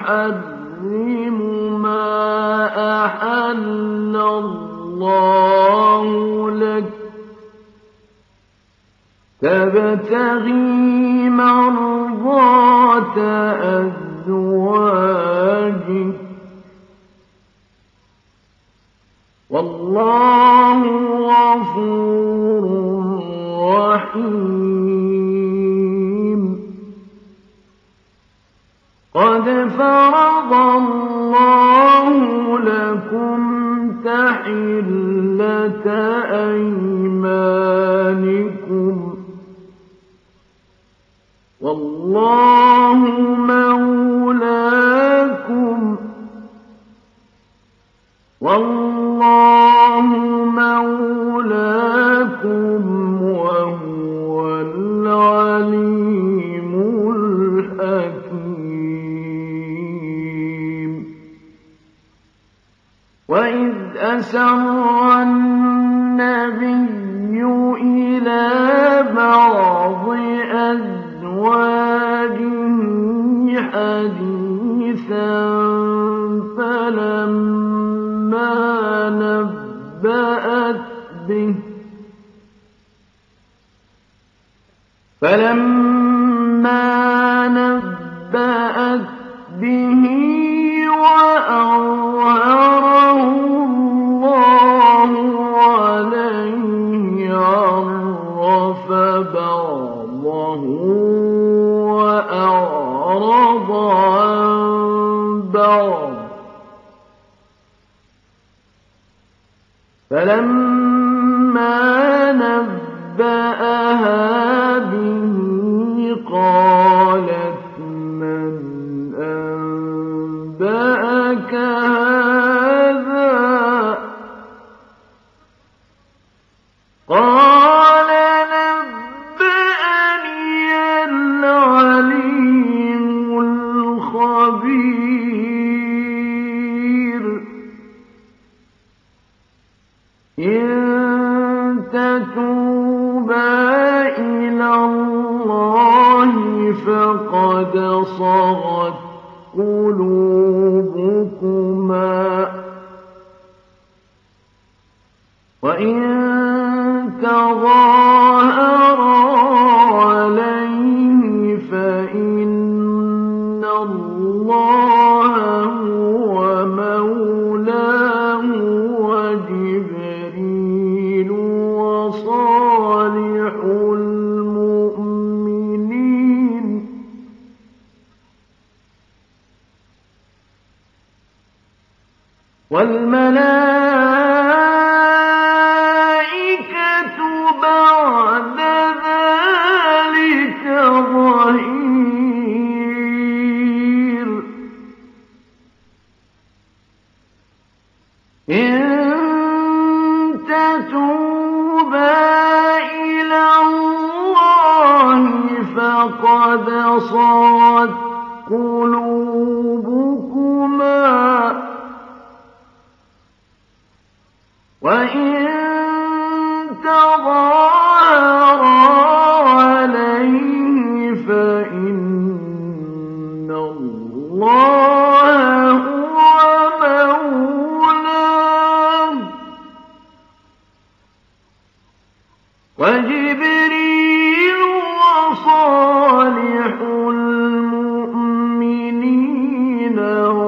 تحرم ما أحل الله لك تبتغي مرضات أزواجك والله غفور رحيم قد فرض الله لكم تحلة أيمانكم والله مولاكم وهو العليم الحكيم وإذ أسر النبي إلى بعض أزواجه حديثا فلما نبأت به وأظهره الله عليه عرف بعضه وأعرض عن بعض فلما نبأها به قالت من أنبأك هذا قال نبأني العليم الخبير إن تتوبا إلى الله فقد صغت قلوبكما وإن تظاهرا عليه فإن الله هو مولاه وجبريل وصالح المؤمنين والملائكة بعد ذلك ظهير إن تتوبا إلى الله فقد صغت قلوبكما وإن تظاهرا عليه فإن الله هو مولاه وجبريل وصالح المؤمنين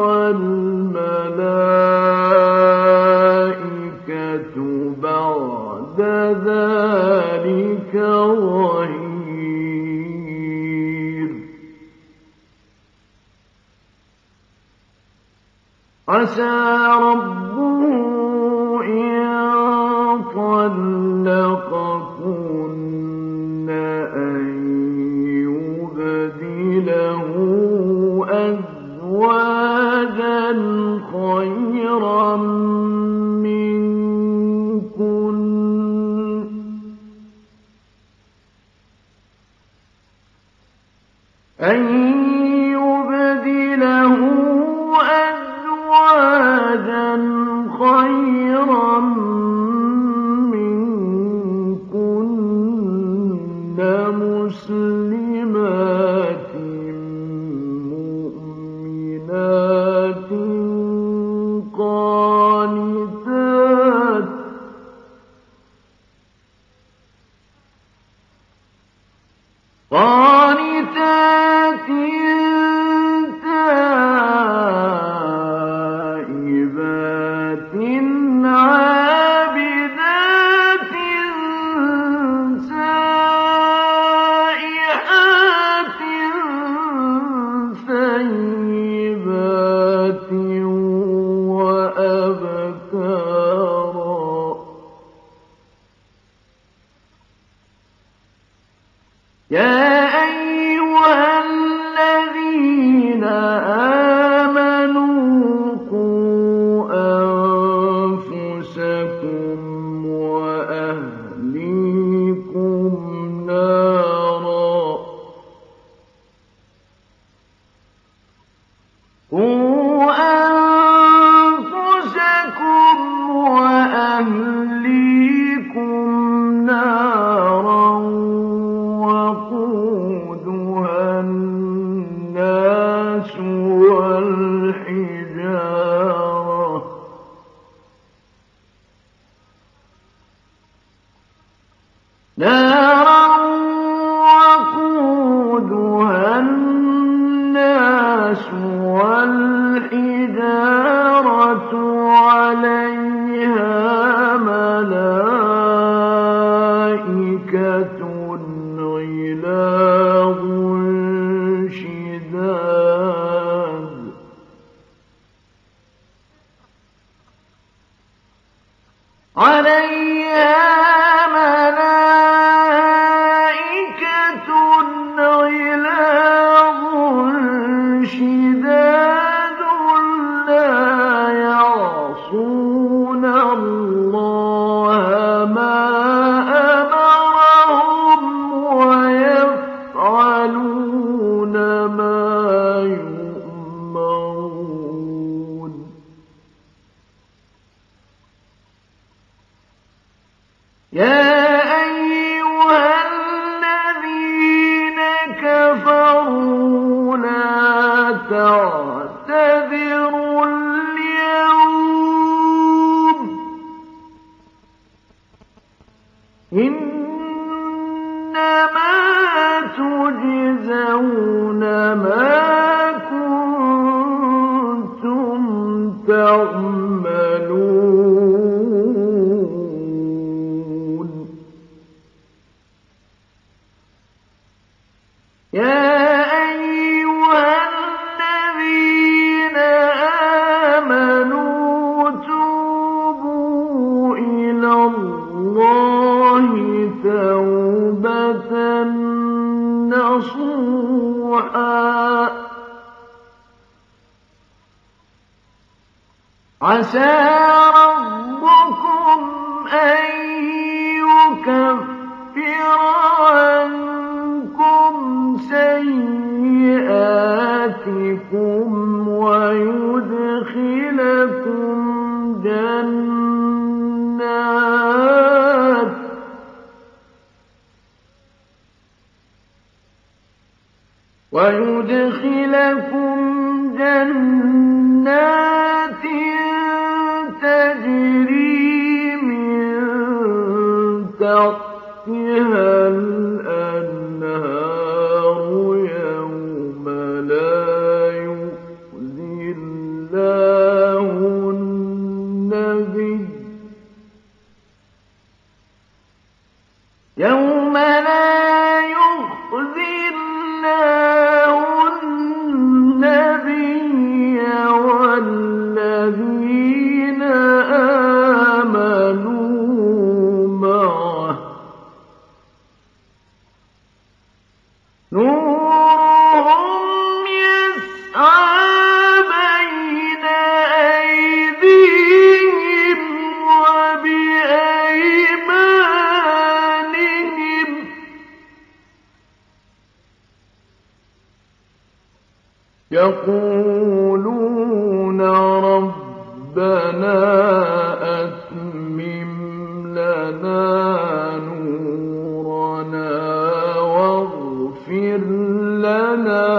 والملائكة بعد ذلك ظهير عسى ربه إن طلقكن أن يبدله أزواجا خيرا منكن خيرا منكن مسلمات مؤمنات قانتات تائبات عابدات سائحات ثيبات وأبكارا يا أيها الذين آمنوا قوا أنفسكم وأهليكم نارا قوا أنفسكم وأهليكم نارا وقودها الناس والحجارة عليها ملائكة غلاظ شداد عليها ملائكة غلاظ شداد لا يعصون الله ما أمرهم ويفعلون ما يؤمرون يا أيها الذين كفروا لا تعتذروا اليوم إنما تجزون ما كنتم تعملون يا أيها الذين آمنوا توبوا إلى الله توبة نصوحا عسى ربكم أن يكفر عنكم سيئاتكم ويدخلكم جنات تجري من تحتها الأنهار يوم لا يخزي الله النبي يوم لا يخزي الله النبي والذين آمنوا معه نورهم يسعى بين أيديهم وبأيمانهم يقولون ربنا أتمم لنا نورنا واغفر لنا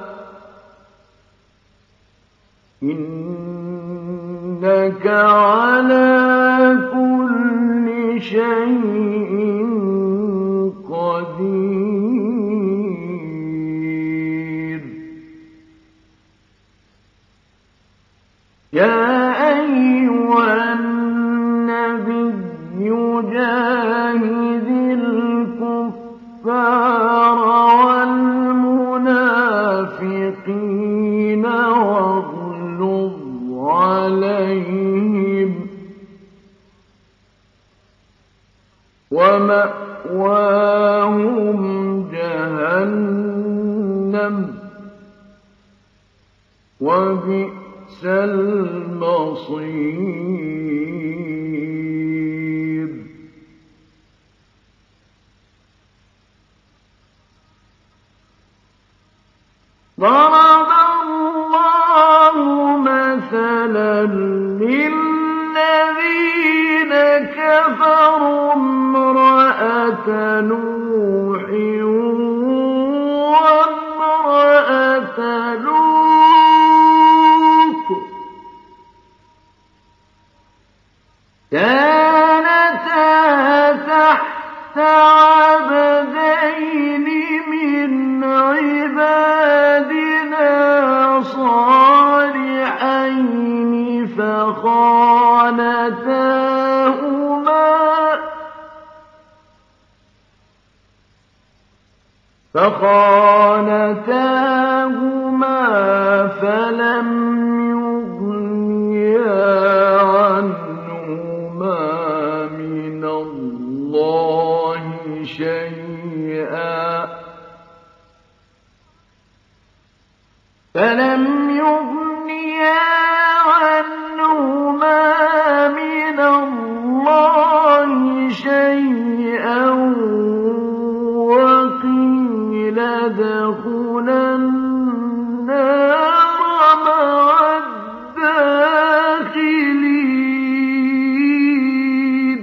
إنك على كل شيء قدير يا أيها النبي جاهد الكفار والمنافقين واغلظ عليهم ومأواهم جهنم وبئس المصير ضرب الله مثلا للذين كفروا امرأة نوح وامرأة لوط كانتا تحت عبدين من عبادنا صالحين فخانتاهما فلم يغنيا عنهما من الله شيئا وقيل ادخلا النار مع الداخلين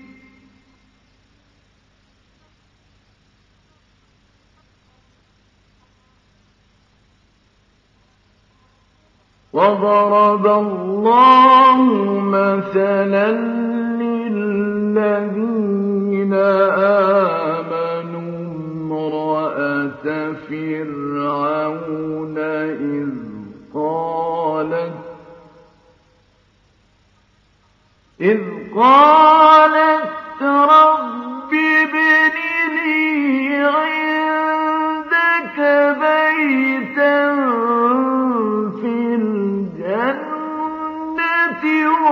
وضرب الله مثلا للذين آمنوا امرأة فرعون إذ قالت رب ابن لي عندك بيتا في الجنة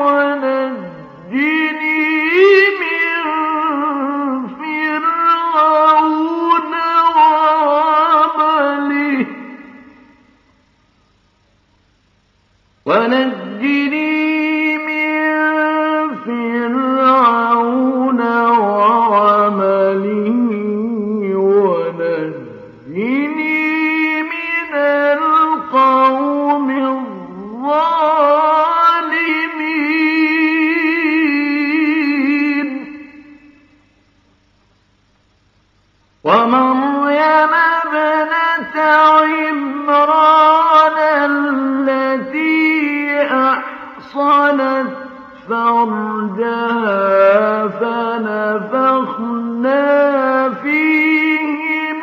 ونجني من فرعون وعمله ونجني من القوم الظالمين ومريم ابنة عمران التي أحصنت فرجها فنفخنا فيه